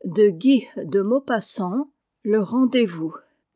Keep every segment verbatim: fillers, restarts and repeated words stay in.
de Guy de Maupassant, le rendez-vous.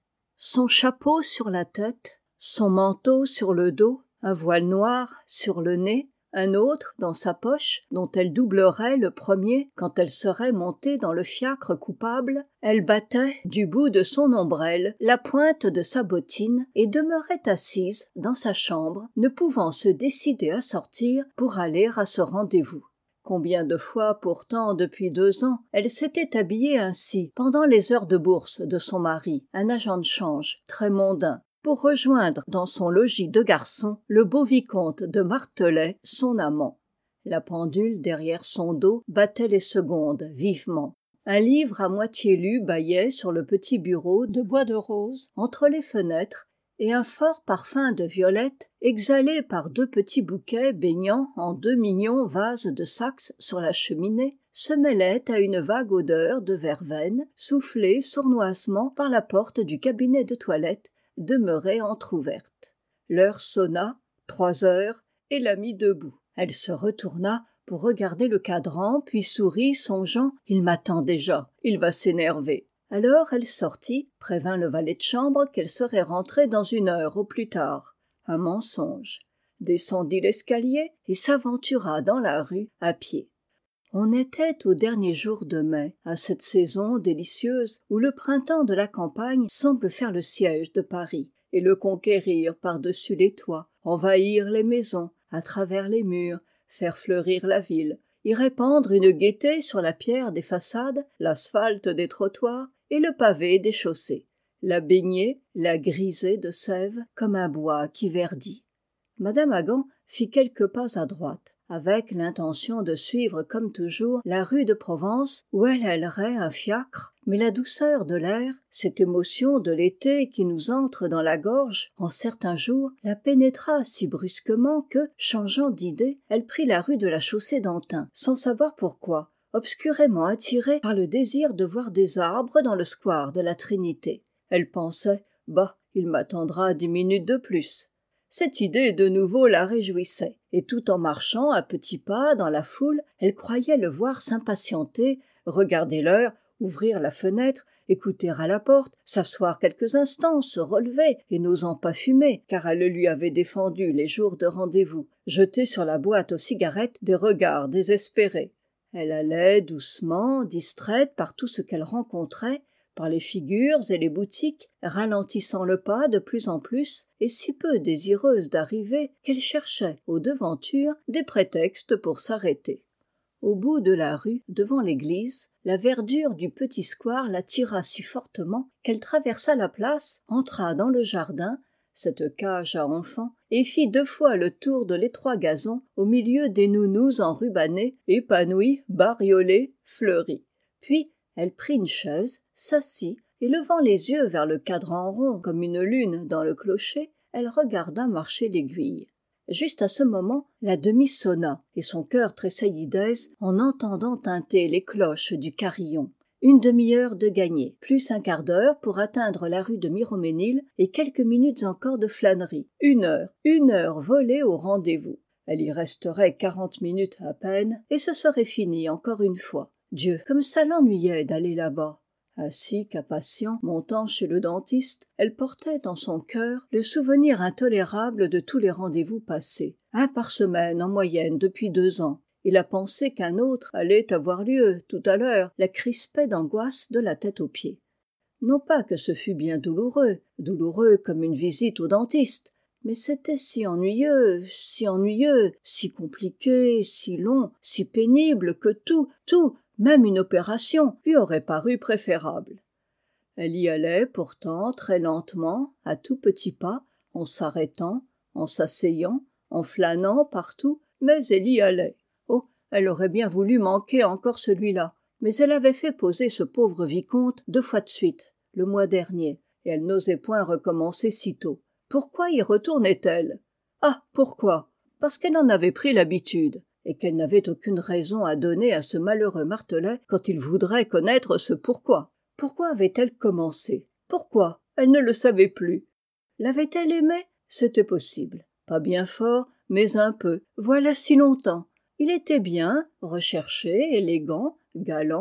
Son chapeau sur la tête, son manteau sur le dos, un voile noir sur le nez, un autre dans sa poche dont elle doublerait le premier quand elle serait montée dans le fiacre coupable, elle battait du bout de son ombrelle la pointe de sa bottine et demeurait assise dans sa chambre, ne pouvant se décider à sortir pour aller à ce rendez-vous. Combien de fois pourtant depuis deux ans elle s'était habillée ainsi pendant les heures de bourse de son mari, un agent de change très mondain, pour rejoindre dans son logis de garçon le beau vicomte de Martelet, son amant. La pendule derrière son dos battait les secondes vivement. Un livre à moitié lu bâillait sur le petit bureau de bois de rose entre les fenêtres, et un fort parfum de violettes, exhalé par deux petits bouquets baignant en deux mignons vases de Saxe sur la cheminée, se mêlait à une vague odeur de verveine, soufflée sournoisement par la porte du cabinet de toilette, demeurée entr'ouverte. L'heure sonna, trois heures, et la mit debout. Elle se retourna pour regarder le cadran, puis sourit, songeant « Il m'attend déjà, il va s'énerver ». Alors elle sortit, prévint le valet de chambre qu'elle serait rentrée dans une heure au plus tard. Un mensonge. Descendit l'escalier et s'aventura dans la rue à pied. On était au dernier jour de mai, à cette saison délicieuse où le printemps de la campagne semble faire le siège de Paris et le conquérir par-dessus les toits, envahir les maisons, à travers les murs, faire fleurir la ville, y répandre une gaieté sur la pierre des façades, l'asphalte des trottoirs et le pavé des chaussées, la baigner, la griser de sève comme un bois qui verdit. Madame Agan fit quelques pas à droite, avec l'intention de suivre comme toujours la rue de Provence où elle ailerait un fiacre, mais la douceur de l'air, cette émotion de l'été qui nous entre dans la gorge en certains jours, la pénétra si brusquement que, changeant d'idée, elle prit la rue de la Chaussée-d'Antin, sans savoir pourquoi, obscurément attirée par le désir de voir des arbres dans le square de la Trinité. Elle pensait « Bah, il m'attendra dix minutes de plus ». Cette idée de nouveau la réjouissait, et tout en marchant à petits pas dans la foule, elle croyait le voir s'impatienter, regarder l'heure, ouvrir la fenêtre, écouter à la porte, s'asseoir quelques instants, se relever, et n'osant pas fumer, car elle le lui avait défendu les jours de rendez-vous, jeter sur la boîte aux cigarettes des regards désespérés. Elle allait doucement, distraite par tout ce qu'elle rencontrait, par les figures et les boutiques, ralentissant le pas de plus en plus, et si peu désireuse d'arriver qu'elle cherchait, aux devantures, des prétextes pour s'arrêter. Au bout de la rue, devant l'église, la verdure du petit square l'attira si fortement qu'elle traversa la place, entra dans le jardin, cette cage à enfants, et fit deux fois le tour de l'étroit gazon au milieu des nounous enrubannées, épanouies, bariolées, fleuries. Puis, elle prit une chaise, s'assit, et levant les yeux vers le cadran rond comme une lune dans le clocher, elle regarda marcher l'aiguille. Juste à ce moment, la demie sonna, et son cœur tressaillit d'aise en entendant tinter les cloches du carillon. Une demi-heure de gagnée, plus un quart d'heure pour atteindre la rue de Miroménil, et quelques minutes encore de flânerie. Une heure, une heure volée au rendez-vous. Elle y resterait quarante minutes à peine, et ce serait fini encore une fois. Dieu, comme ça l'ennuyait d'aller là-bas. Ainsi qu'à patient, montant chez le dentiste, elle portait dans son cœur le souvenir intolérable de tous les rendez-vous passés, un par semaine en moyenne depuis deux ans, et la pensée qu'un autre allait avoir lieu tout à l'heure la crispait d'angoisse de la tête aux pieds. Non pas que ce fût bien douloureux, douloureux comme une visite au dentiste, mais c'était si ennuyeux, si ennuyeux, si compliqué, si long, si pénible que tout, tout, même une opération, lui aurait paru préférable. Elle y allait pourtant très lentement, à tout petits pas, en s'arrêtant, en s'asseyant, en flânant partout, mais elle y allait. Oh, elle aurait bien voulu manquer encore celui-là, mais elle avait fait poser ce pauvre vicomte deux fois de suite, le mois dernier, et elle n'osait point recommencer si tôt. Pourquoi y retournait-elle ? Ah, pourquoi ? Parce qu'elle en avait pris l'habitude, et qu'elle n'avait aucune raison à donner à ce malheureux Martelet quand il voudrait connaître ce pourquoi. Pourquoi avait-elle commencé ? Pourquoi ? Elle ne le savait plus. L'avait-elle aimé ? C'était possible. Pas bien fort, mais un peu. Voilà si longtemps. Il était bien, recherché, élégant, galant,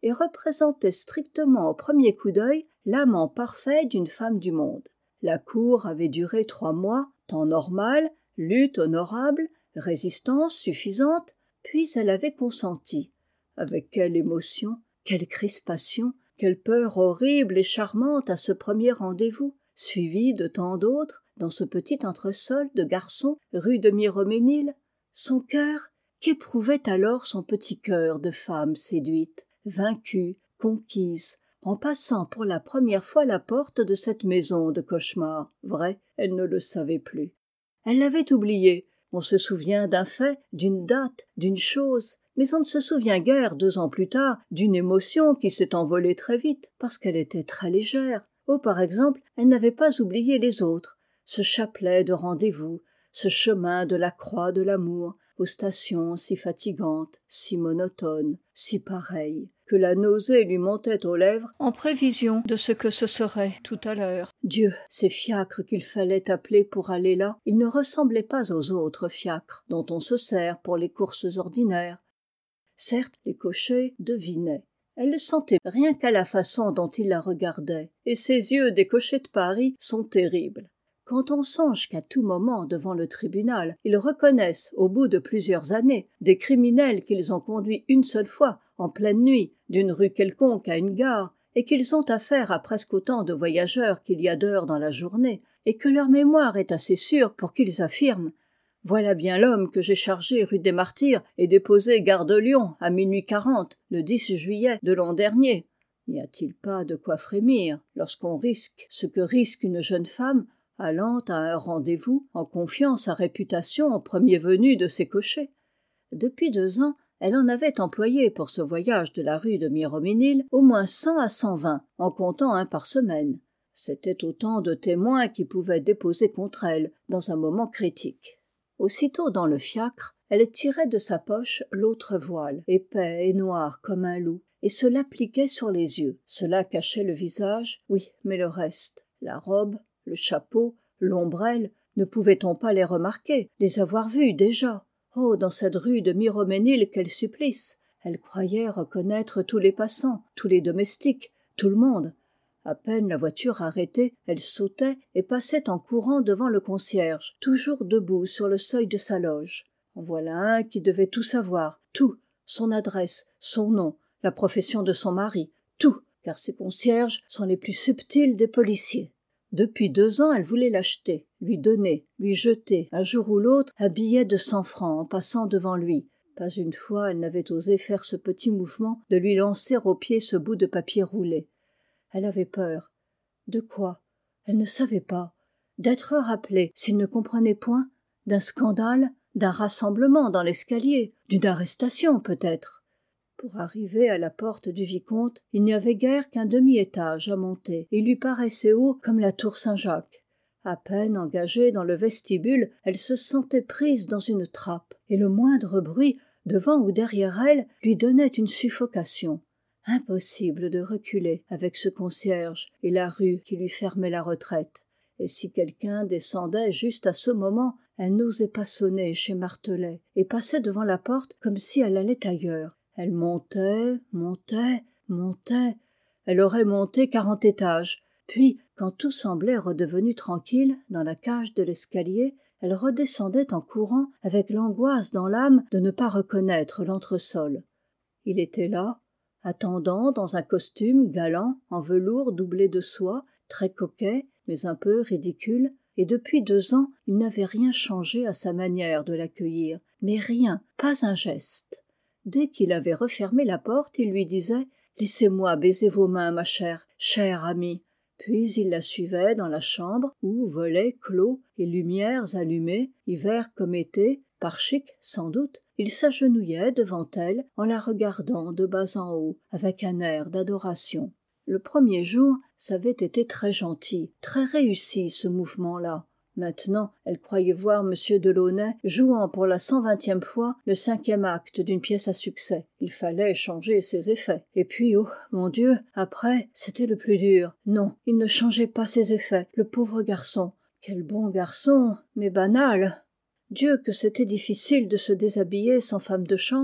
et représentait strictement au premier coup d'œil l'amant parfait d'une femme du monde. La cour avait duré trois mois, temps normal, lutte honorable, résistance suffisante, puis elle avait consenti. Avec quelle émotion, quelle crispation, quelle peur horrible et charmante à ce premier rendez-vous, suivi de tant d'autres, dans ce petit entresol de garçons rue de Miromesnil. Son cœur, qu'éprouvait alors son petit cœur de femme séduite, vaincue, conquise, en passant pour la première fois la porte de cette maison de cauchemar. Vrai, elle ne le savait plus. Elle l'avait oublié. On se souvient d'un fait, d'une date, d'une chose, mais on ne se souvient guère, deux ans plus tard, d'une émotion qui s'est envolée très vite, parce qu'elle était très légère. Oh, par exemple, elle n'avait pas oublié les autres, ce chapelet de rendez-vous, ce chemin de la croix de l'amour, aux stations si fatigantes, si monotones, si pareilles, que la nausée lui montait aux lèvres en prévision de ce que ce serait tout à l'heure. Dieu, ces fiacres qu'il fallait appeler pour aller là, ils ne ressemblaient pas aux autres fiacres dont on se sert pour les courses ordinaires. Certes, les cochers devinaient. Elle le sentait rien qu'à la façon dont il la regardait, et ces yeux des cochers de Paris sont terribles. Quand on songe qu'à tout moment, devant le tribunal, ils reconnaissent, au bout de plusieurs années, des criminels qu'ils ont conduits une seule fois, en pleine nuit, d'une rue quelconque à une gare, et qu'ils ont affaire à presque autant de voyageurs qu'il y a d'heures dans la journée, et que leur mémoire est assez sûre pour qu'ils affirment « Voilà bien l'homme que j'ai chargé rue des Martyrs et déposé gare de Lyon à minuit quarante, le dix juillet de l'an dernier ». N'y a-t-il pas de quoi frémir lorsqu'on risque ce que risque une jeune femme allant à un rendez-vous en confiant sa réputation au premier venu de ses cochers? Depuis deux ans, elle en avait employé pour ce voyage de la rue de Miromesnil au moins cent à cent vingt, en comptant un par semaine. C'était autant de témoins qui pouvaient déposer contre elle dans un moment critique. Aussitôt dans le fiacre, elle tirait de sa poche l'autre voile, épais et noir comme un loup, et se l'appliquait sur les yeux. Cela cachait le visage, oui, mais le reste, la robe, le chapeau, l'ombrelle, ne pouvait-on pas les remarquer, les avoir vus déjà? Oh, dans cette rue de Miromesnil, quel supplice! Elle croyait reconnaître tous les passants, tous les domestiques, tout le monde. À peine la voiture arrêtée, elle sautait et passait en courant devant le concierge, toujours debout sur le seuil de sa loge. En voilà un qui devait tout savoir, tout, son adresse, son nom, la profession de son mari, tout, car ces concierges sont les plus subtils des policiers. Depuis deux ans, elle voulait l'acheter, lui donner, lui jeter, un jour ou l'autre, un billet de cent francs en passant devant lui. Pas une fois elle n'avait osé faire ce petit mouvement de lui lancer aux pieds ce bout de papier roulé. Elle avait peur. De quoi? Elle ne savait pas. D'être rappelée, s'il ne comprenait point, d'un scandale, d'un rassemblement dans l'escalier, d'une arrestation peut-être. Pour arriver à la porte du vicomte, il n'y avait guère qu'un demi-étage à monter, et il lui paraissait haut comme la tour Saint-Jacques. À peine engagée dans le vestibule, elle se sentait prise dans une trappe, et le moindre bruit, devant ou derrière elle, lui donnait une suffocation. Impossible de reculer avec ce concierge et la rue qui lui fermait la retraite. Et si quelqu'un descendait juste à ce moment, elle n'osait pas sonner chez Martelet, et passait devant la porte comme si elle allait ailleurs. Elle montait, montait, montait. Elle aurait monté quarante étages. Puis, quand tout semblait redevenu tranquille dans la cage de l'escalier, elle redescendait en courant avec l'angoisse dans l'âme de ne pas reconnaître l'entresol. Il était là, attendant dans un costume galant en velours doublé de soie, très coquet, mais un peu ridicule, et depuis deux ans, il n'avait rien changé à sa manière de l'accueillir, mais rien, pas un geste. Dès qu'il avait refermé la porte, il lui disait « Laissez-moi baiser vos mains, ma chère, chère amie ». Puis il la suivait dans la chambre où, volets clos et lumières allumées, hiver comme été, par chic sans doute, il s'agenouillait devant elle en la regardant de bas en haut avec un air d'adoration. Le premier jour, ça avait été très gentil, très réussi ce mouvement-là. Maintenant, elle croyait voir M. Delaunay jouant pour la cent vingtième fois le cinquième acte d'une pièce à succès. Il fallait changer ses effets. Et puis, oh, mon Dieu, après, c'était le plus dur. Non, il ne changeait pas ses effets, le pauvre garçon. Quel bon garçon, mais banal. Dieu, que c'était difficile de se déshabiller sans femme de chambre.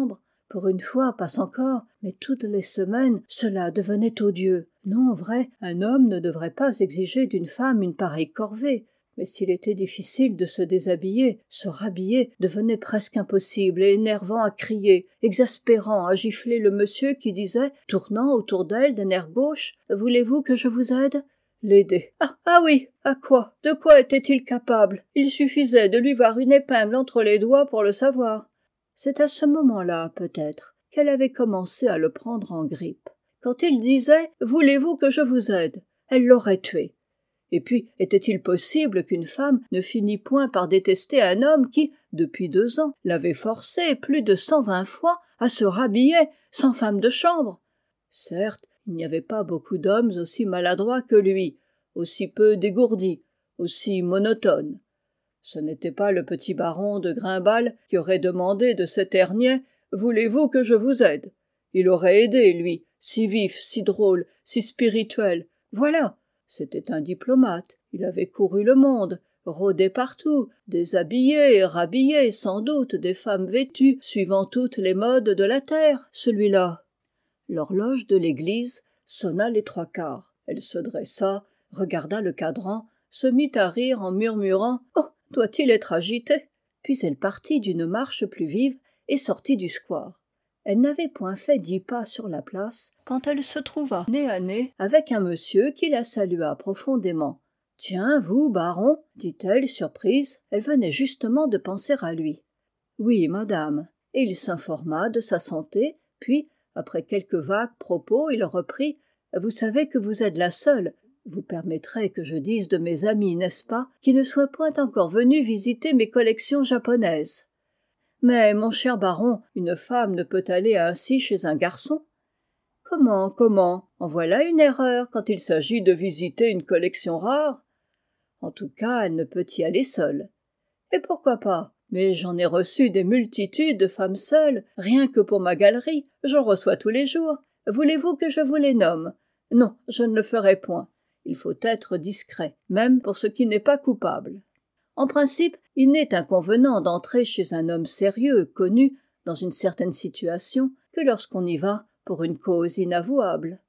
Pour une fois, passe encore, mais toutes les semaines, cela devenait odieux. Non, vrai, un homme ne devrait pas exiger d'une femme une pareille corvée. Mais s'il était difficile de se déshabiller, se rhabiller devenait presque impossible et énervant à crier, exaspérant à gifler le monsieur qui disait, tournant autour d'elle d'un air gauche, « Voulez-vous que je vous aide ?» L'aider. Ah, ah oui, à quoi? De quoi était-il capable? Il suffisait de lui voir une épingle entre les doigts pour le savoir. C'est à ce moment-là, peut-être, qu'elle avait commencé à le prendre en grippe. Quand il disait « Voulez-vous que je vous aide ?» elle l'aurait tué. Et puis, était-il possible qu'une femme ne finît point par détester un homme qui, depuis deux ans, l'avait forcée plus de cent vingt fois à se rhabiller sans femme de chambre? Certes, il n'y avait pas beaucoup d'hommes aussi maladroits que lui, aussi peu dégourdis, aussi monotones. Ce n'était pas le petit baron de Grimbal qui aurait demandé de cet hernier « Voulez-vous que je vous aide ?» Il aurait aidé, lui, si vif, si drôle, si spirituel. Voilà! C'était un diplomate, il avait couru le monde, rôdé partout, déshabillé et rhabillé sans doute des femmes vêtues, suivant toutes les modes de la terre, celui-là. L'horloge de l'église sonna les trois quarts. Elle se dressa, regarda le cadran, se mit à rire en murmurant « Oh, doit-il être agité ?» Puis elle partit d'une marche plus vive et sortit du square. Elle n'avait point fait dix pas sur la place quand elle se trouva nez à nez avec un monsieur qui la salua profondément. « Tiens, vous, baron ?» dit-elle, surprise. Elle venait justement de penser à lui. « Oui, madame. » Et il s'informa de sa santé, puis, après quelques vagues propos, il reprit « Vous savez que vous êtes la seule, vous permettrez que je dise de mes amis, n'est-ce pas, qui ne soit point encore venue visiter mes collections japonaises. » Mais, mon cher baron, une femme ne peut aller ainsi chez un garçon. Comment, comment? En voilà une erreur quand il s'agit de visiter une collection rare. En tout cas, elle ne peut y aller seule. Et pourquoi pas? Mais j'en ai reçu des multitudes de femmes seules, rien que pour ma galerie, j'en reçois tous les jours. Voulez-vous que je vous les nomme? Non, je ne le ferai point. Il faut être discret, même pour ce qui n'est pas coupable. En principe, il n'est inconvenant d'entrer chez un homme sérieux, connu, dans une certaine situation, que lorsqu'on y va pour une cause inavouable.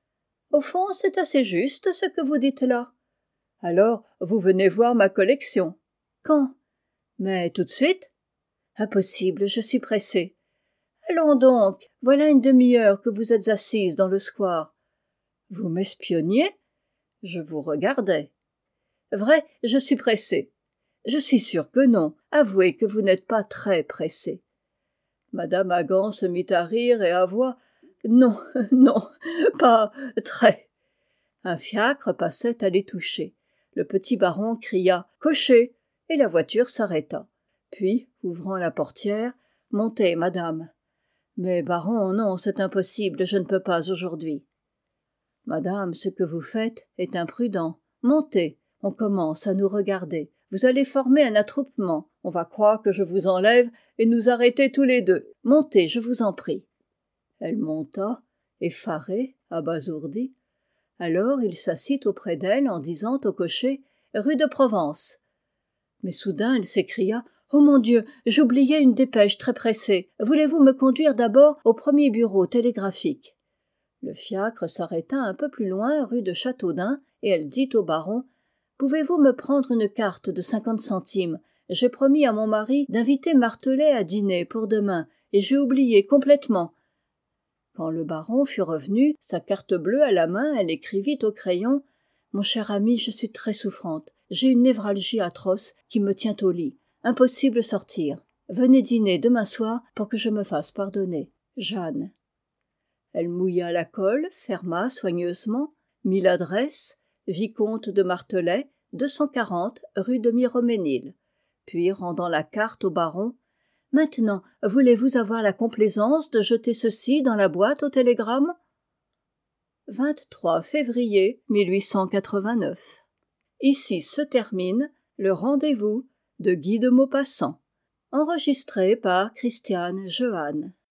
Au fond, c'est assez juste ce que vous dites là. Alors, vous venez voir ma collection. Quand? Mais tout de suite? Impossible, je suis pressée. Allons donc, voilà une demi-heure que vous êtes assise dans le square. Vous m'espionniez? Je vous regardais. Vrai, je suis pressée. Je suis sûre que non. Avouez que vous n'êtes pas très pressée. Madame Hagan se mit à rire et à voix. Non, non, pas très. Un fiacre passait à les toucher. Le petit baron cria « Cocher !» et la voiture s'arrêta. Puis, ouvrant la portière, « Montez, madame. » Mais baron, non, c'est impossible, je ne peux pas aujourd'hui. Madame, ce que vous faites est imprudent. Montez, on commence à nous regarder. Vous allez former un attroupement. On va croire que je vous enlève et nous arrêter tous les deux. Montez, je vous en prie. Elle monta, effarée, abasourdie. Alors il s'assit auprès d'elle en disant au cocher « Rue de Provence ». Mais soudain elle s'écria « Oh mon Dieu, j'oubliais une dépêche très pressée. Voulez-vous me conduire d'abord au premier bureau télégraphique ?» Le fiacre s'arrêta un peu plus loin rue de Châteaudun et elle dit au baron « Pouvez-vous me prendre une carte de cinquante centimes? J'ai promis à mon mari d'inviter Martelet à dîner pour demain et j'ai oublié complètement. » Quand le baron fut revenu, sa carte bleue à la main, elle écrivit au crayon « Mon cher ami, je suis très souffrante. J'ai une névralgie atroce qui me tient au lit. Impossible sortir. Venez dîner demain soir pour que je me fasse pardonner. Jeanne. » Elle mouilla la colle, ferma soigneusement, mit l'adresse, vicomte de Martelet, deux cent quarante rue de Miromesnil. Puis, rendant la carte au baron, « Maintenant, voulez-vous avoir la complaisance de jeter ceci dans la boîte au télégramme ?» vingt-trois février mille huit cent quatre-vingt-neuf. Ici se termine le rendez-vous de Guy de Maupassant, enregistré par Christiane Jehanne.